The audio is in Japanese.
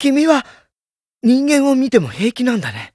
君は人間を見ても平気なんだね。